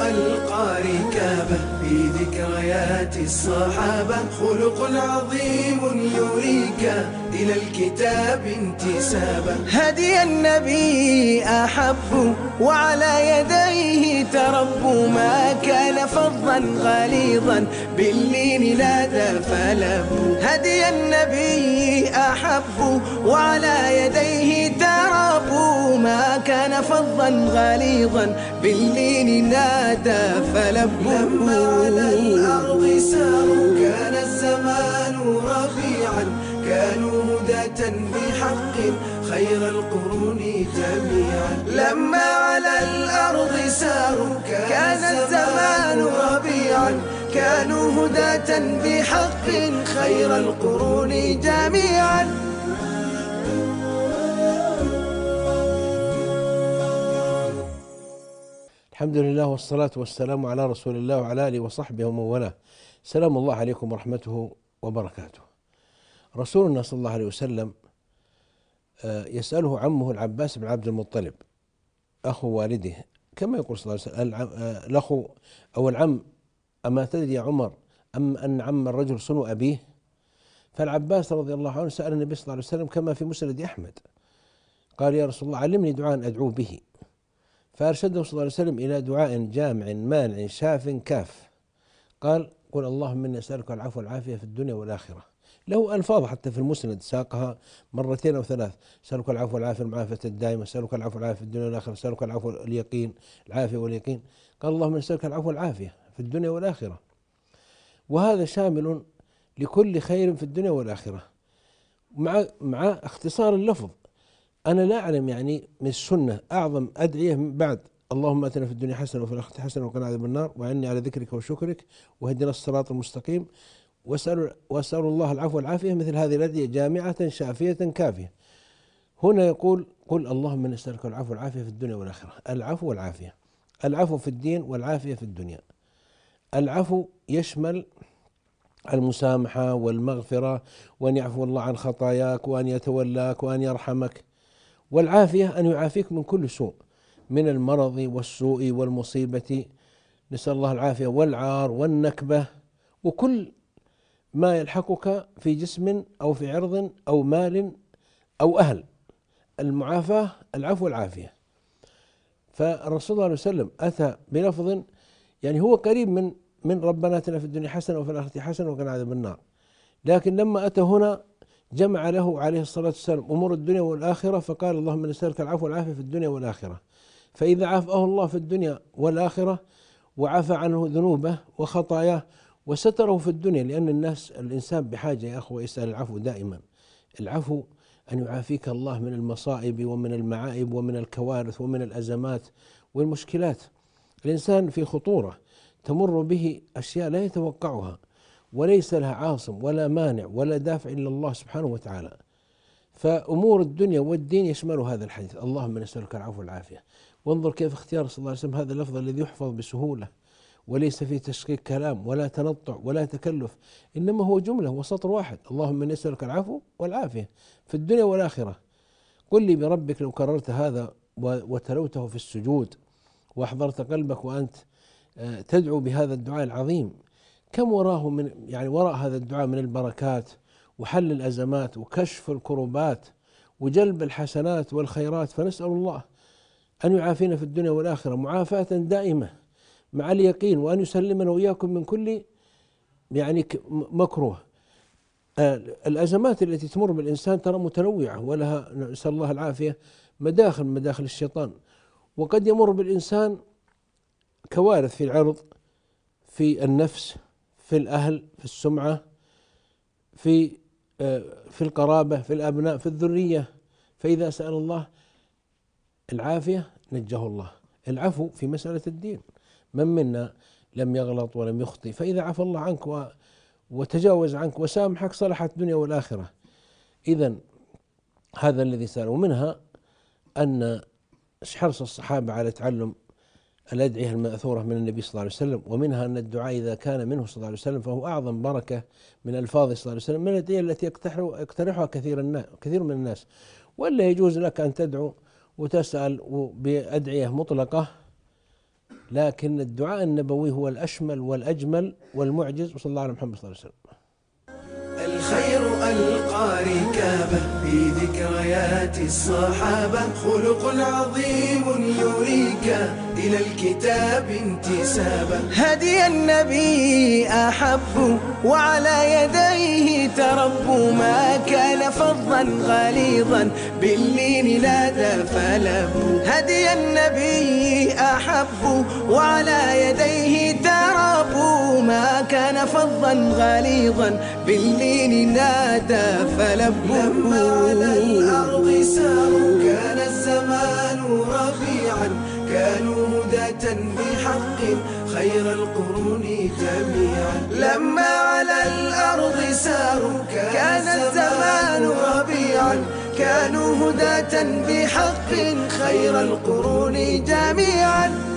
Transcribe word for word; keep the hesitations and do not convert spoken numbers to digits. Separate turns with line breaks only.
ألقى ركابه في ذكريات الصحابة، خلق عظيم يريك إلى الكتاب انتسابا. هدي النبي أحب وعلى يديه تربوا، ما كان فظا غليظا باللين نادى فلبوا. هدي النبي أحب وعلى يديه تربوا، ما كان فظا غليظا باللين نادى فلبوا. لما على الأرض ساروا كان الزمان رفيعا، كانوا هداة بحق خير القرون جميعا. لما على الأرض ساروا كان الزمان ربيعا، كانوا هداة بحق خير القرون جميعا.
الحمد لله والصلاة والسلام على رسول الله وعلى آله وصحبه ومن والاه. سلام الله عليكم ورحمته وبركاته. رسولنا صلى الله عليه وسلم يسأله عمه العباس بن عبد المطلب أخو والده، كما يقول صلى الله عليه وسلم الأخو أو العم: أما تدري يا عمر أم أن عم الرجل صنو أبيه؟ فالعباس رضي الله عنه سأل النبي صلى الله عليه وسلم كما في مسند أحمد، قال: يا رسول الله علمني دعاء أدعو به. فأرشده صلى الله عليه وسلم إلى دعاء جامع مانع شاف كاف. قال: قل اللهم إني أسألك العفو والعافية في الدنيا والآخرة. له ألفاظ حتى في المسند ساقها مرتين أو ثلاث: أسألك العفو والعافية المعافية الدائمة، أسألك العفو والعافية في الدنيا والآخرة، أسألك العفو واليقين العافية واليقين. قال: اللهم أسألك العفو والعافية في الدنيا والآخرة. وهذا شامل لكل خير في الدنيا والآخرة، مع مع اختصار اللفظ. أنا لا أعلم يعني من السنة أعظم أدعية من بعد اللهم آتنا في الدنيا حسنة وفي الآخرة حسنة وقنا عذاب النار وعني على ذكرك وشكرك واهدنا الصراط المستقيم وأسأل وأسأل الله العفو والعافية، مثل هذه الأدعية جامعة شافية كافية. هنا يقول: قل اللهم إني أسألك العفو والعافية في الدنيا والآخرة. العفو والعافية، العفو في الدين والعافية في الدنيا. العفو يشمل المسامحة والمغفرة، وأن يعفو الله عن خطاياك وأن يتولاك وأن يرحمك. والعافية أن يعافيك من كل سوء، من المرض والسوء والمصيبة، نسأل الله العافية، والعار والنكبة وكل ما يلحقك في جسم أو في عرض أو مال أو أهل. المعافاة العفو والعافية. فالرسول صلى الله عليه وسلم أتى بلفظ يعني هو قريب من من ربنا آتنا في الدنيا حسنة وفي الآخرة حسنة وقنا عذاب النار، لكن لما أتى هنا جمع له عليه الصلاة والسلام أمور الدنيا والآخرة، فقال: اللهم نسألك العفو والعافية في الدنيا والآخرة. فإذا عافاه الله في الدنيا والآخرة وعفى عنه ذنوبه وخطاياه وستره في الدنيا، لأن الناس الإنسان بحاجة يا أخوة يسأل العفو دائما. العفو أن يعافيك الله من المصائب ومن المعائب ومن الكوارث ومن الأزمات والمشكلات. الإنسان في خطورة تمر به أشياء لا يتوقعها، وليس لها عاصم ولا مانع ولا دافع إلا الله سبحانه وتعالى. فأمور الدنيا والدين يشمل هذا الحديث: اللهم نسألك العفو والعافية. وانظر كيف اختيار صلى الله عليه وسلم هذا اللفظ الذي يحفظ بسهولة، وليس فيه تشقيق كلام ولا تنطع ولا تكلف، إنما هو جملة وسطر واحد: اللهم نسألك العفو والعافية في الدنيا والآخرة. قل لي بربك لو كررت هذا وتلوته في السجود وأحضرت قلبك وأنت تدعو بهذا الدعاء العظيم، كم وراه من يعني وراء هذا الدعاء من البركات وحل الأزمات وكشف الكروبات وجلب الحسنات والخيرات. فنسأل الله أن يعافينا في الدنيا والآخرة معافاة دائمة مع اليقين، وأن يسلمنا وإياكم من كل يعني مكروه. الأزمات التي تمر بالإنسان ترى متنوعة ولها، نسأل الله العافية، مداخل مداخل الشيطان. وقد يمر بالإنسان كوارث في العرض، في النفس، في الأهل، في السمعة، في في القرابة، في الأبناء، في الذرية. فإذا سأل الله العافية نجاه الله. العفو في مسألة الدين، من منا لم يغلط ولم يخطئ، فإذا عفى الله عنك وتجاوز عنك وسامحك صلحت الدنيا والآخرة. إذن هذا الذي سأل. ومنها أن حرص الصحابة على تعلم الأدعية المأثورة من النبي صلى الله عليه وسلم، ومنها أن الدعاء إذا كان منه صلى الله عليه وسلم فهو أعظم بركة من ألفاظ صلى الله عليه وسلم، من الأدعية التي يقترحها كثير الناس كثير من الناس. ولا يجوز لك أن تدعو وتسأل بأدعية مطلقة لكن الدعاء النبوي هو الأشمل والأجمل والمعجز. وصلى الله على محمد صلى الله عليه وسلم.
الخير ألقى ركابه في ذكريات الصحابة، خلق عظيم يريك إلى الكتاب انتسابا. هدي النبي أحب وعلى يديه تربوا، ما كان فظا غليظا باللين نادى فلبوا. هدي النبي أحب وعلى يديه تربوا، ما كان فظا غليظا باللين نادى فلبوا. لما على الأرض ساروا كان الزمان ربيعا، كانوا هداة بحق خير القرون جميعا. لما على الأرض ساروا كان الزمان ربيعا، كانوا هداة بحق خير القرون جميعا.